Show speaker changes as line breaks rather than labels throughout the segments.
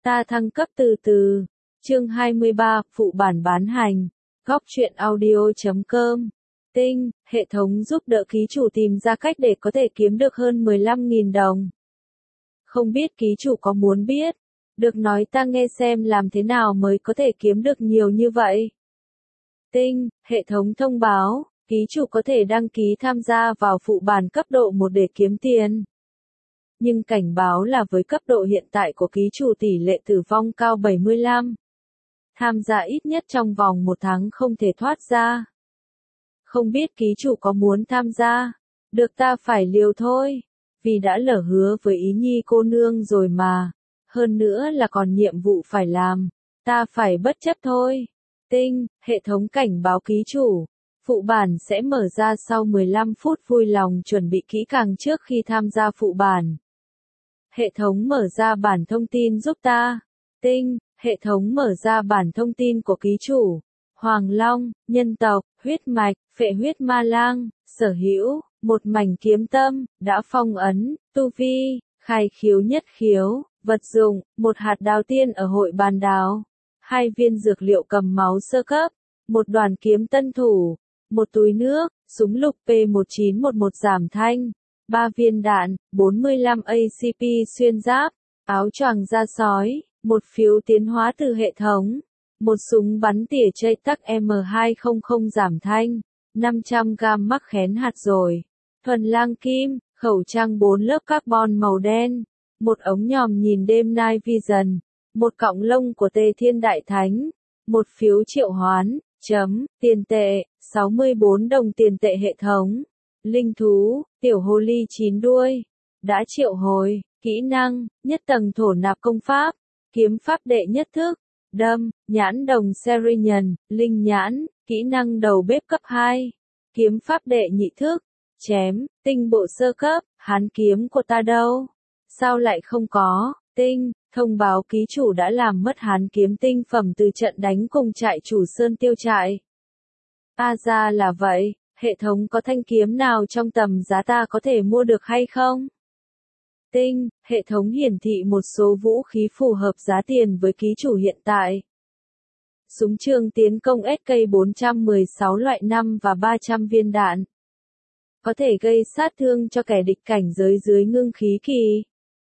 Ta thăng cấp từ từ. Chương 23, phụ bản bán hành. Góc truyện audio.com. Tinh, hệ thống giúp đỡ ký chủ tìm ra cách để có thể kiếm được hơn 15.000 đồng. Không biết ký chủ có muốn biết? Được nói ta nghe xem làm thế nào mới có thể kiếm được nhiều như vậy. Tinh, hệ thống thông báo, ký chủ có thể đăng ký tham gia vào phụ bản cấp độ 1 để kiếm tiền. Nhưng cảnh báo là với cấp độ hiện tại của ký chủ tỷ lệ tử vong cao 75. Tham gia ít nhất trong vòng 1 tháng không thể thoát ra. Không biết ký chủ có muốn tham gia? Được ta phải liều thôi. Vì đã lỡ hứa với ý nhi cô nương rồi mà. Hơn nữa là còn nhiệm vụ phải làm. Ta phải bất chấp thôi. Tinh, hệ thống cảnh báo ký chủ. Phụ bản sẽ mở ra sau 15 phút, vui lòng chuẩn bị kỹ càng trước khi tham gia phụ bản. Hệ thống mở ra bản thông tin giúp ta. Tinh, hệ thống mở ra bản thông tin của ký chủ. Hoàng Long, nhân tộc, huyết mạch, phệ huyết ma lang, sở hữu, một mảnh kiếm tâm, đã phong ấn, tu vi, khai khiếu nhất khiếu, vật dụng, một hạt đào tiên ở hội bàn đào, 2 viên dược liệu cầm máu sơ cấp, một đoàn kiếm tân thủ, một túi nước, súng lục P1911 giảm thanh, 3 viên đạn, 45 ACP xuyên giáp, áo choàng da sói, một phiếu tiến hóa từ hệ thống, một súng bắn tỉa chây tắc M200 giảm thanh, 500 gam mắc khén hạt rồi, thuần lang kim, khẩu trang 4 lớp carbon màu đen, một ống nhòm nhìn đêm night vision, một cọng lông của Tề Thiên Đại Thánh, một phiếu triệu hoán, tiền tệ, 64 đồng tiền tệ hệ thống, linh thú, tiểu hồ ly 9 đuôi, đã triệu hồi, kỹ năng, nhất tầng thổ nạp công pháp, kiếm pháp đệ nhất thức, đâm, nhãn đồng Serian, linh nhãn, kỹ năng đầu bếp cấp 2, kiếm pháp đệ nhị thức, chém, tinh bộ sơ cấp, hán kiếm của ta đâu? Sao lại không có? Tinh, thông báo ký chủ đã làm mất hán kiếm tinh phẩm từ trận đánh cùng trại chủ Sơn Tiêu trại. Ra là vậy, hệ thống có thanh kiếm nào trong tầm giá ta có thể mua được hay không? Tinh, hệ thống hiển thị một số vũ khí phù hợp giá tiền với ký chủ hiện tại. Súng trường tiến công SK416 loại 5 và 300 viên đạn. Có thể gây sát thương cho kẻ địch cảnh giới dưới ngưng khí kỳ.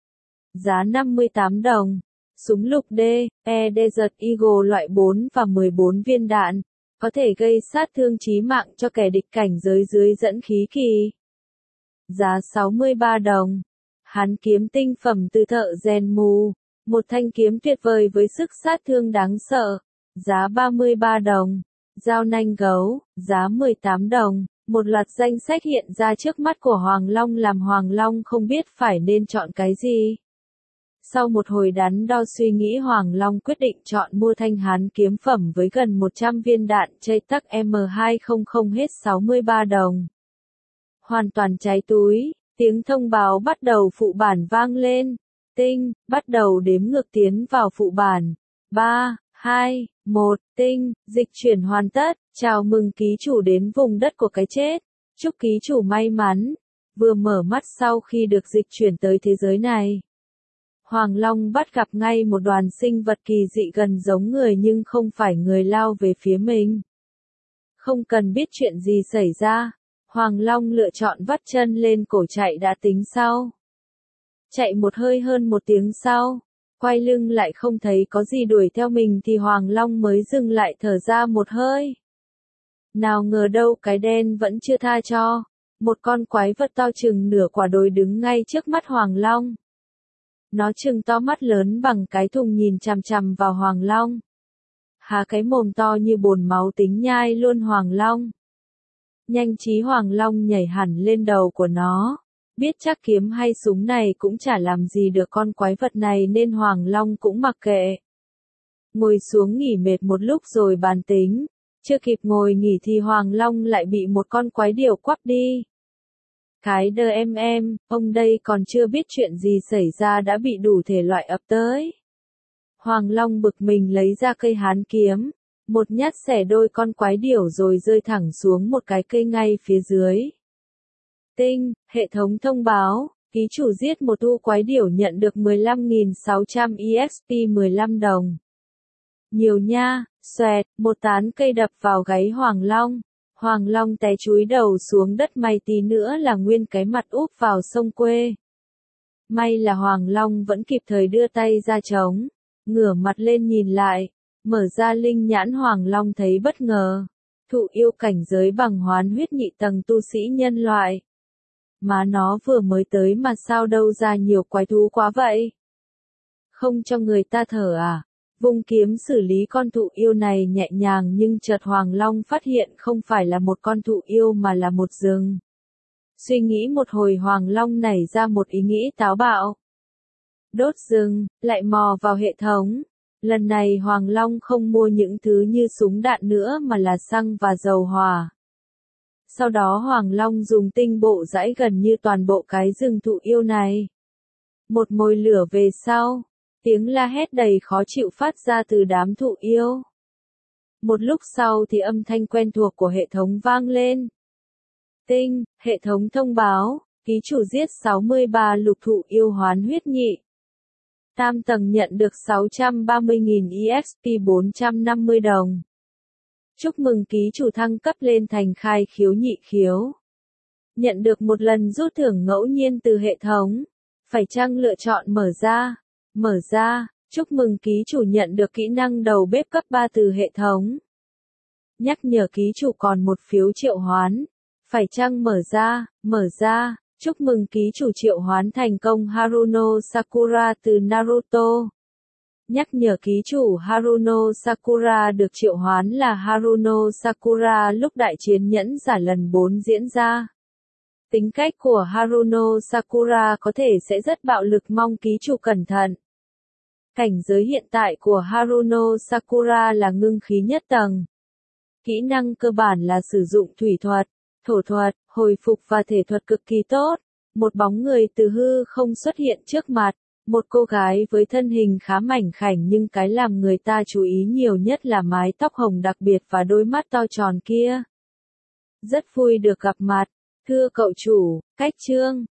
Giá 58 đồng. Súng lục D, Desert Eagle loại 4 và 14 viên đạn. Có thể gây sát thương chí mạng cho kẻ địch cảnh giới dưới dẫn khí kỳ. Giá 63 đồng. Hán kiếm tinh phẩm từ thợ rèn mù. Một thanh kiếm tuyệt vời với sức sát thương đáng sợ. Giá 33 đồng. Dao nanh gấu, giá 18 đồng. Một loạt danh sách hiện ra trước mắt của Hoàng Long làm Hoàng Long không biết phải nên chọn cái gì. Sau một hồi đắn đo suy nghĩ, Hoàng Long quyết định chọn mua thanh hán kiếm phẩm với gần 100 viên đạn chây tắc M200 hết 63 đồng. Hoàn toàn cháy túi, tiếng thông báo bắt đầu phụ bản vang lên. Tinh, bắt đầu đếm ngược tiến vào phụ bản. 3, 2, 1, tinh, dịch chuyển hoàn tất. Chào mừng ký chủ đến vùng đất của cái chết. Chúc ký chủ may mắn. Vừa mở mắt sau khi được dịch chuyển tới thế giới này, Hoàng Long bắt gặp ngay một đoàn sinh vật kỳ dị gần giống người nhưng không phải người lao về phía mình. Không cần biết chuyện gì xảy ra, Hoàng Long lựa chọn vắt chân lên cổ chạy đã tính sau. Chạy một hơi hơn 1 tiếng sau, quay lưng lại không thấy có gì đuổi theo mình thì Hoàng Long mới dừng lại thở ra một hơi. Nào ngờ đâu cái đen vẫn chưa tha cho. Một con quái vật to chừng nửa quả đồi đứng ngay trước mắt Hoàng Long. Nó trừng to mắt lớn bằng cái thùng nhìn chằm chằm vào Hoàng Long. Há cái mồm to như bồn máu tính nhai luôn Hoàng Long. Nhanh trí Hoàng Long nhảy hẳn lên đầu của nó. Biết chắc kiếm hay súng này cũng chả làm gì được con quái vật này nên Hoàng Long cũng mặc kệ. Ngồi xuống nghỉ mệt một lúc rồi bàn tính. Chưa kịp ngồi nghỉ thì Hoàng Long lại bị một con quái điểu quắp đi. Cái đơ em, ông đây còn chưa biết chuyện gì xảy ra đã bị đủ thể loại ập tới. Hoàng Long bực mình lấy ra cây hán kiếm, một nhát xẻ đôi con quái điểu rồi rơi thẳng xuống một cái cây ngay phía dưới. Tinh, hệ thống thông báo, Ký chủ giết một tu quái điểu nhận được 15.600 EXP 15 đồng. Nhiều nha, xoẹt, một tán cây đập vào gáy Hoàng Long. Hoàng Long té chúi đầu xuống đất, may tí nữa là nguyên cái mặt úp vào sông quê. May là Hoàng Long vẫn kịp thời đưa tay ra chống, ngửa mặt lên nhìn lại, mở ra linh nhãn. Hoàng Long thấy bất ngờ, thụ yêu cảnh giới bằng hoán huyết nhị tầng tu sĩ nhân loại. Má nó vừa mới tới mà sao đâu ra nhiều quái thú quá vậy? Không cho người ta thở à? Vung kiếm xử lý con thụ yêu này nhẹ nhàng, nhưng chợt Hoàng Long phát hiện không phải là một con thụ yêu mà là một rừng. Suy nghĩ một hồi, Hoàng Long nảy ra một ý nghĩ táo bạo. Đốt rừng, lại mò vào hệ thống. Lần này Hoàng Long không mua những thứ như súng đạn nữa mà là xăng và dầu hỏa. Sau đó Hoàng Long dùng tinh bộ rãi gần như toàn bộ cái rừng thụ yêu này. Một mồi lửa về sau, tiếng la hét đầy khó chịu phát ra từ đám thụ yêu. Một lúc sau thì âm thanh quen thuộc của hệ thống vang lên. Tinh, hệ thống thông báo, ký chủ giết 63 lục thụ yêu hoán huyết nhị. Tam tầng nhận được 630.000 EXP 450 đồng. Chúc mừng ký chủ thăng cấp lên thành khai khiếu nhị khiếu. Nhận được một lần rút thưởng ngẫu nhiên từ hệ thống. Phải chăng lựa chọn mở ra? Mở ra, chúc mừng ký chủ nhận được kỹ năng đầu bếp cấp 3 từ hệ thống. Nhắc nhở ký chủ còn một phiếu triệu hoán. Phải chăng mở ra? Mở ra, chúc mừng ký chủ triệu hoán thành công Haruno Sakura từ Naruto. Nhắc nhở ký chủ Haruno Sakura được triệu hoán là Haruno Sakura lúc đại chiến nhẫn giả lần 4 diễn ra. Tính cách của Haruno Sakura có thể sẽ rất bạo lực, mong ký chủ cẩn thận. Cảnh giới hiện tại của Haruno Sakura là ngưng khí nhất tầng. Kỹ năng cơ bản là sử dụng thủy thuật, thổ thuật, hồi phục và thể thuật cực kỳ tốt. Một bóng người từ hư không xuất hiện trước mặt. Một cô gái với thân hình khá mảnh khảnh, nhưng cái làm người ta chú ý nhiều nhất là mái tóc hồng đặc biệt và đôi mắt to tròn kia. Rất vui được gặp mặt. Thưa cậu chủ, cách chương.